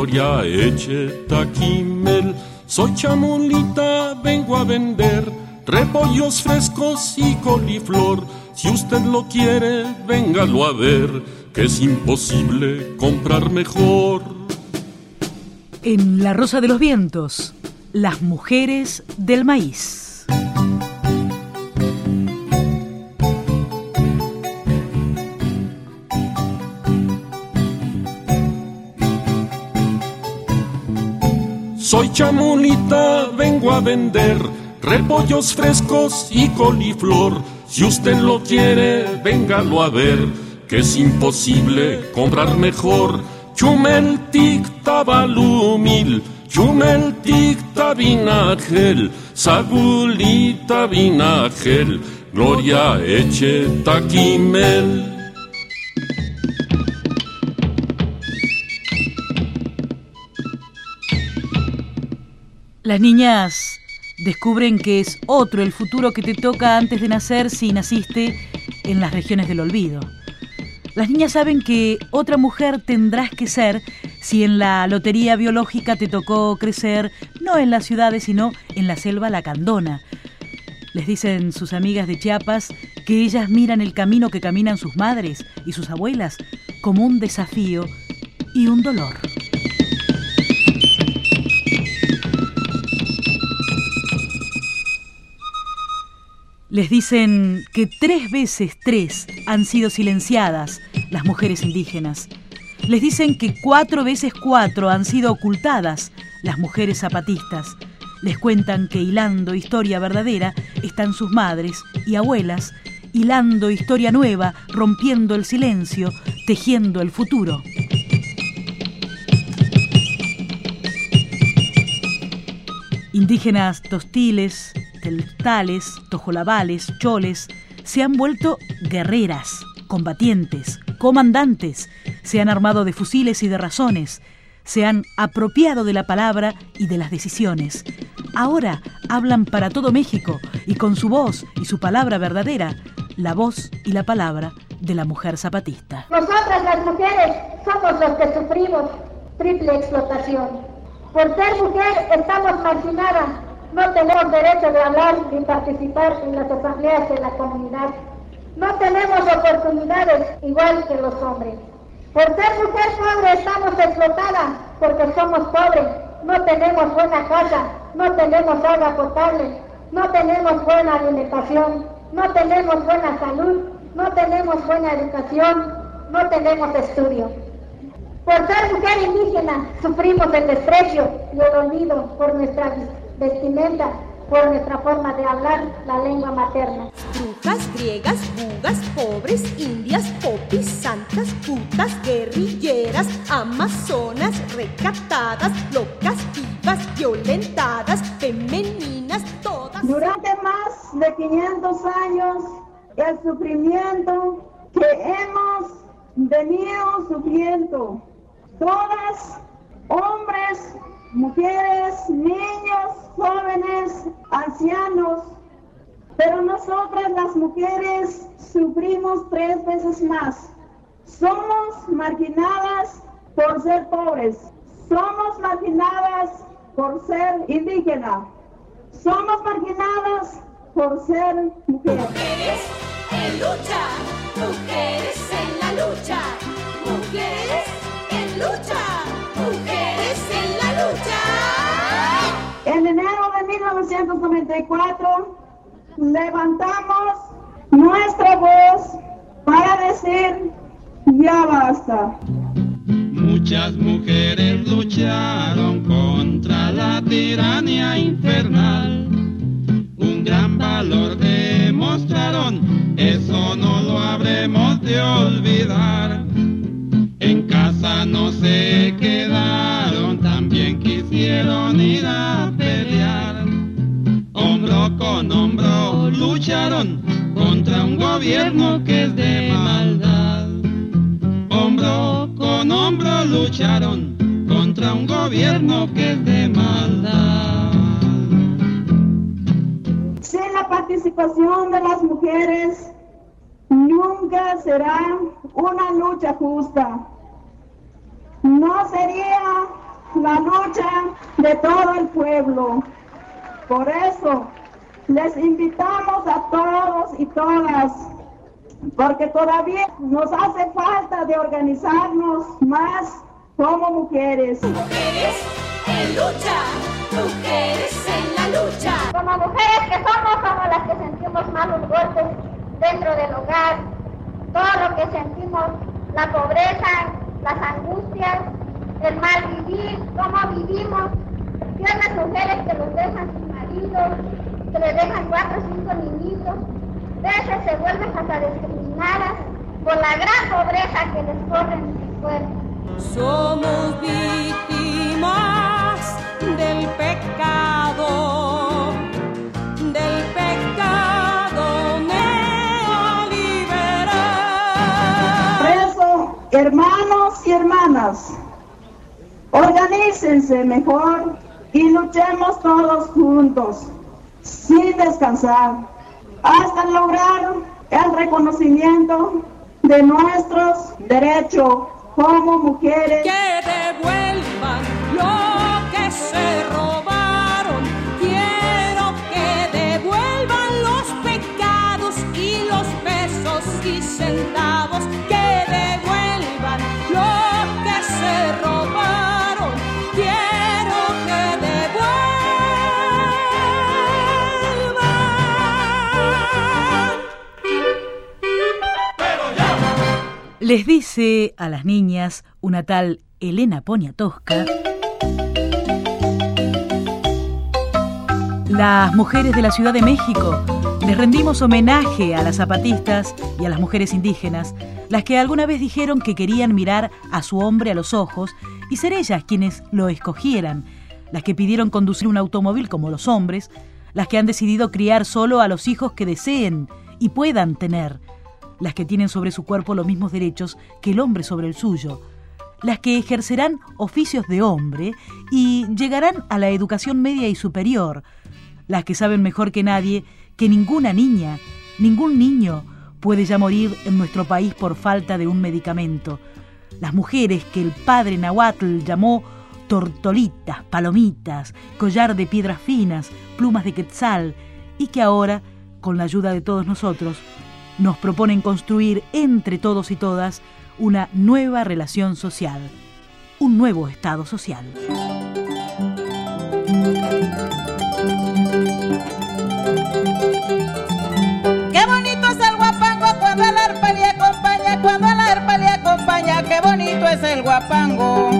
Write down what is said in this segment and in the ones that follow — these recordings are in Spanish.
Gloria Echetaquimel. Soy chamulita, vengo a vender repollos frescos y coliflor. Si usted lo quiere, véngalo a ver, que es imposible comprar mejor. En La Rosa de los Vientos, las mujeres del maíz. Soy chamulita, vengo a vender repollos frescos y coliflor. Si usted lo quiere, véngalo a ver, que es imposible comprar mejor. Chumeltic tabalumil, chumeltic tabinagel, sagulita vinagel, Gloria Echetaquimel. Las niñas descubren que es otro el futuro que te toca antes de nacer si naciste en las regiones del olvido. Las niñas saben que otra mujer tendrás que ser si en la lotería biológica te tocó crecer no en las ciudades sino en la selva lacandona. Les dicen sus amigas de Chiapas que ellas miran el camino que caminan sus madres y sus abuelas como un desafío y un dolor. Les dicen que 3 veces 3 han sido silenciadas las mujeres indígenas. Les dicen que 4 veces 4 han sido ocultadas las mujeres zapatistas. Les cuentan que hilando historia verdadera están sus madres y abuelas, hilando historia nueva, rompiendo el silencio, tejiendo el futuro. Indígenas tostiles, teltales, tojolabales, choles, se han vuelto guerreras, combatientes, comandantes, se han armado de fusiles y de razones, se han apropiado de la palabra y de las decisiones. Ahora hablan para todo México y con su voz y su palabra verdadera, la voz y la palabra de la mujer zapatista. Nosotras las mujeres somos los que sufrimos triple explotación. Por ser mujer estamos marginadas. No tenemos derecho de hablar ni participar en las asambleas de la comunidad. No tenemos oportunidades igual que los hombres. Por ser mujer pobre estamos explotadas porque somos pobres. No tenemos buena casa, no tenemos agua potable, no tenemos buena alimentación, no tenemos buena salud, no tenemos buena educación, no tenemos estudio. Por ser mujer indígena sufrimos el desprecio y el olvido por nuestra vestimenta, por nuestra forma de hablar la lengua materna. Brujas, griegas, bugas, pobres, indias, popis, santas, putas, guerrilleras, amazonas, recatadas, locas, vivas, violentadas, femeninas, todas. Durante más de 500 años, el sufrimiento que hemos venido sufriendo, todas, hombres, mujeres, niños, jóvenes, ancianos, pero nosotras las mujeres sufrimos 3 veces más. Somos marginadas por ser pobres, somos marginadas por ser indígenas, somos marginadas por ser mujeres. Mujeres en lucha, mujeres en la lucha, mujeres en lucha, mujeres en la lucha. En enero de 1994 levantamos nuestra voz para decir ya basta. Muchas mujeres lucharon contra la tiranía infernal. Un gran valor demostraron, eso no lo habremos de olvidar. En casa no se quedaron, también quisieron ir a pelear. Hombro con hombro lucharon contra un gobierno que es de maldad. Hombro con hombro lucharon contra un gobierno que es de maldad. Sin la participación de las mujeres, nunca será una lucha justa. No sería la lucha de todo el pueblo. Por eso les invitamos a todos y todas, porque todavía nos hace falta de organizarnos más como mujeres. Mujeres en lucha, mujeres en la lucha. Como mujeres que somos las que sentimos malos golpes dentro del hogar, todo lo que sentimos, la pobreza, las angustias, el mal vivir, cómo vivimos. Tienes mujeres que los dejan sin marido, que les dejan 4 o 5 niñitos, a veces se vuelven hasta discriminadas por la gran pobreza que les corre en su cuerpo. Somos víctimas del pecado neoliberal. Por eso, hermanos y hermanas, organícense mejor y luchemos todos juntos, sin descansar, hasta lograr el reconocimiento de nuestros derechos como mujeres. Que devuelvan lo que se robaron. Quiero que devuelvan los pecados y los pesos y centavos. Que devuelvan lo que se robaron. Quiero que devuelvan. Les dice a las niñas una tal Elena Poniatowska: las mujeres de la Ciudad de México, les rendimos homenaje a las zapatistas y a las mujeres indígenas, las que alguna vez dijeron que querían mirar a su hombre a los ojos y ser ellas quienes lo escogieran, las que pidieron conducir un automóvil como los hombres, las que han decidido criar solo a los hijos que deseen y puedan tener, las que tienen sobre su cuerpo los mismos derechos que el hombre sobre el suyo, las que ejercerán oficios de hombre y llegarán a la educación media y superior, las que saben mejor que nadie que ninguna niña, ningún niño puede ya morir en nuestro país por falta de un medicamento, las mujeres que el padre Nahuatl llamó tortolitas, palomitas, collar de piedras finas, plumas de quetzal, y que ahora, con la ayuda de todos nosotros, nos proponen construir entre todos y todas una nueva relación social, un nuevo estado social. Qué bonito es el guapango cuando el arpa le acompaña, cuando el arpa le acompaña, qué bonito es el guapango.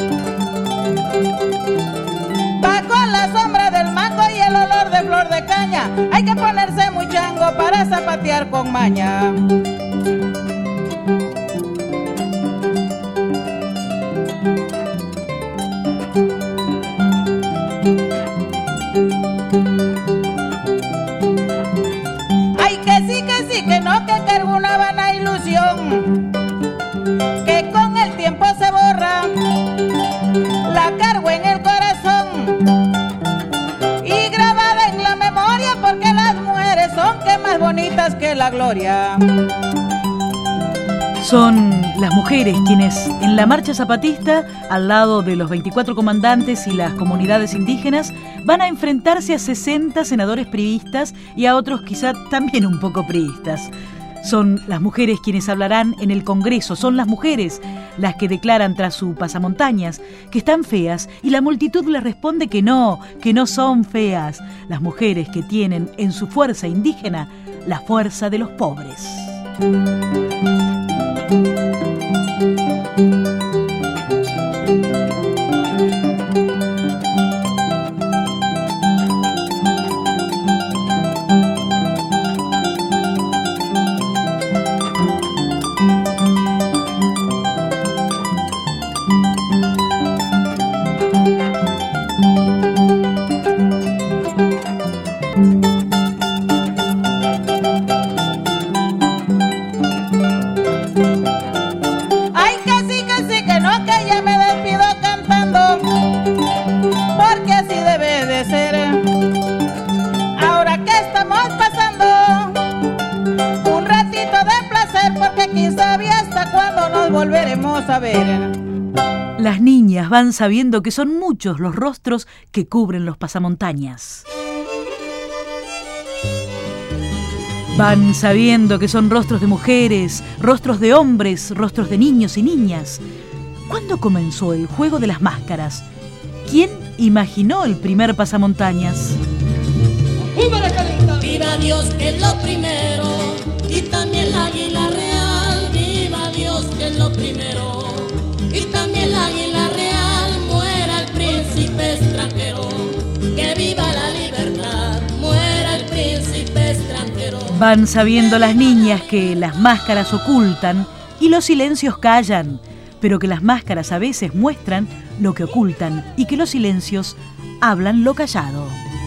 Va con la sombra del mango y el olor de flor de caña, hay que ponerse muy chango para zapatear con maña. Ay, que sí, que no, que cargo una vana ilusión, que con el tiempo se borra, la cargo en el corazón y grabada en la memoria, porque las mujeres son que más bonitas que la gloria. Son las mujeres quienes en la marcha zapatista, al lado de los 24 comandantes y las comunidades indígenas, van a enfrentarse a 60 senadores priistas y a otros quizá también un poco priistas. Son las mujeres quienes hablarán en el Congreso, son las mujeres las que declaran tras su pasamontañas que están feas y la multitud les responde que no son feas. Las mujeres que tienen en su fuerza indígena la fuerza de los pobres. Las niñas van sabiendo que son muchos los rostros que cubren los pasamontañas. Van sabiendo que son rostros de mujeres, rostros de hombres, rostros de niños y niñas. ¿Cuándo comenzó el juego de las máscaras? ¿Quién imaginó el primer pasamontañas? Viva Dios, que es lo primero, y también la águila real. Viva Dios, que es lo primero, y también la águila real. Muera el príncipe extranjero, que viva la libertad. Muera el príncipe extranjero. Van sabiendo las niñas que las máscaras ocultan y los silencios callan, pero que las máscaras a veces muestran lo que ocultan y que los silencios hablan lo callado.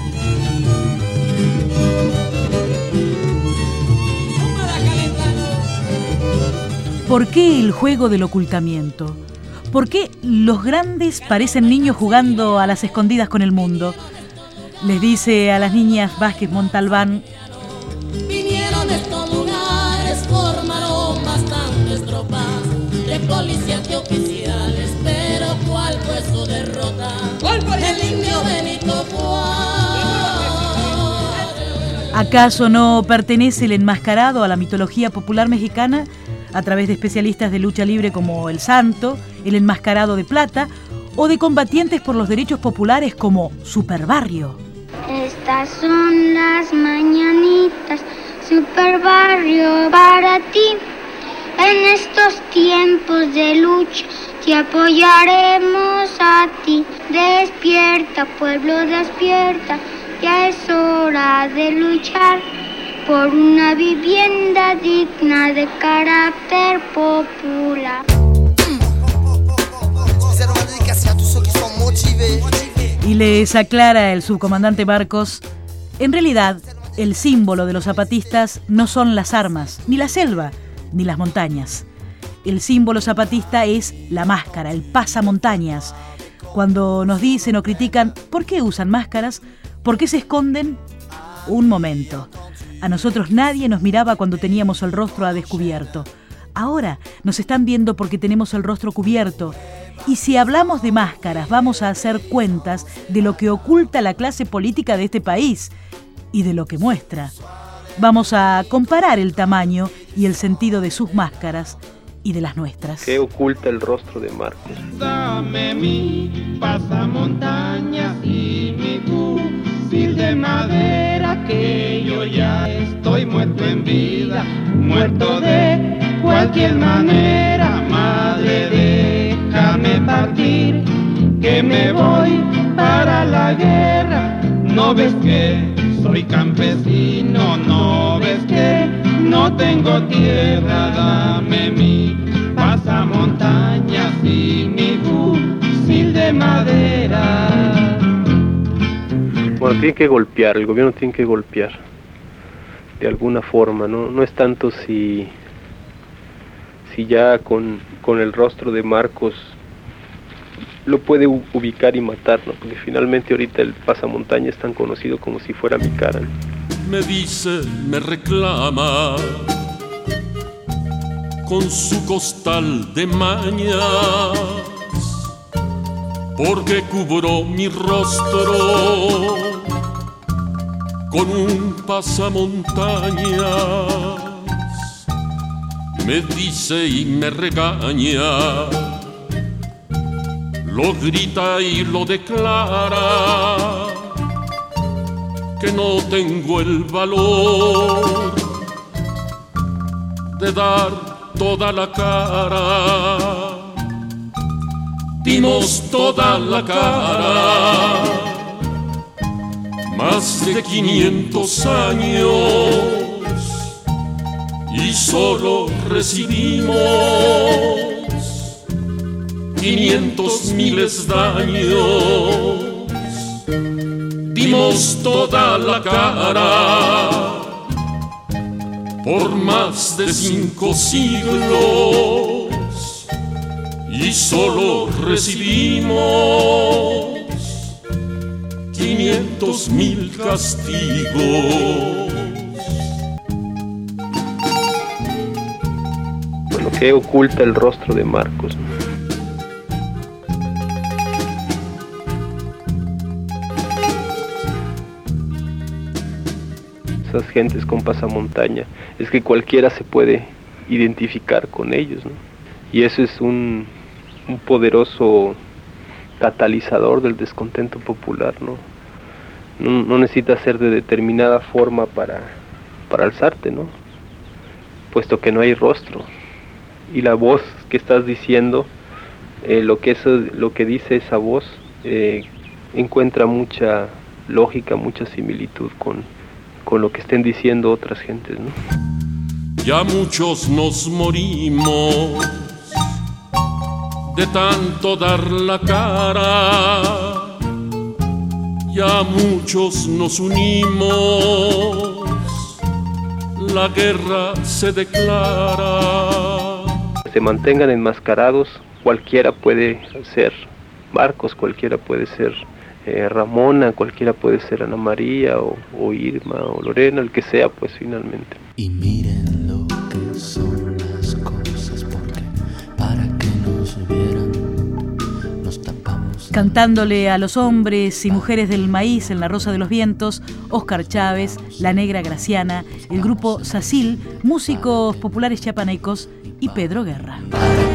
¿Por qué el juego del ocultamiento? ¿Por qué los grandes parecen niños jugando a las escondidas con el mundo? Les dice a las niñas Vázquez Montalbán: vinieron de estos lugares, formaron bastantes tropas de policías y oficiales, pero ¿cuál fue su derrota? El indio Benito Juárez. ¿Acaso no pertenece el enmascarado a la mitología popular mexicana a través de especialistas de lucha libre como El Santo, el Enmascarado de Plata, o de combatientes por los derechos populares como Superbarrio? Estas son las mañanitas, Superbarrio, para ti. En estos tiempos de lucha te apoyaremos a ti. Despierta, pueblo, despierta, ya es hora de luchar por una vivienda digna de carácter popular. Y les aclara el subcomandante Marcos: en realidad, el símbolo de los zapatistas no son las armas, ni la selva, ni las montañas. El símbolo zapatista es la máscara, el pasamontañas. Cuando nos dicen o critican ¿por qué usan máscaras? ¿Por qué se esconden? Un momento. A nosotros nadie nos miraba cuando teníamos el rostro a descubierto. Ahora nos están viendo porque tenemos el rostro cubierto. Y si hablamos de máscaras, vamos a hacer cuentas de lo que oculta la clase política de este país y de lo que muestra. Vamos a comparar el tamaño y el sentido de sus máscaras y de las nuestras. ¿Qué oculta el rostro de Marcos? Dame mi pasamontañas y mi fusil de madera, que yo ya estoy muerto en vida, muerto de cualquier manera. Madre, déjame partir, que me voy para la guerra. ¿No ves que soy campesino? ¿No ves que no tengo tierra? Dame mi pasamontañas y mi fusil de madera. Bueno, tiene que golpear, el gobierno tiene que golpear de alguna forma, no es tanto si ya con el rostro de Marcos lo puede ubicar y matar, ¿no? Porque finalmente ahorita el pasamontaña es tan conocido como si fuera mi cara, ¿no? Me dice, me reclama con su costal de mañas, porque cubro mi rostro con un pasamontañas. Me dice y me regaña, lo grita y lo declara, que no tengo el valor de dar toda la cara. Dimos toda la cara, más de 500 años, y solo recibimos 500.000 daños. Dimos toda la cara por más de 5 siglos y solo recibimos 500.000 castigos. Bueno, ¿qué oculta el rostro de Marcos? esas gentes con pasamontaña es que cualquiera se puede identificar con ellos, ¿no? Y eso es un poderoso catalizador del descontento popular, ¿no? No necesitas ser de determinada forma para alzarte, ¿no? Puesto que no hay rostro. Y la voz que estás diciendo, lo que dice esa voz, encuentra mucha lógica, mucha similitud con lo que estén diciendo otras gentes, ¿no? Ya muchos nos morimos de tanto dar la cara, ya muchos nos unimos, la guerra se declara. Se mantengan enmascarados, cualquiera puede ser Marcos, cualquiera puede ser Ramona, cualquiera puede ser Ana María o Irma o Lorena, el que sea, pues finalmente. Y miren lo que son las cosas, porque para que nos vieran nos tapamos. Cantándole a los hombres y mujeres del maíz en La Rosa de los Vientos, Óscar Chávez, La Negra Graciana, el grupo Sacil, músicos populares chiapanecos y Pedro Guerra.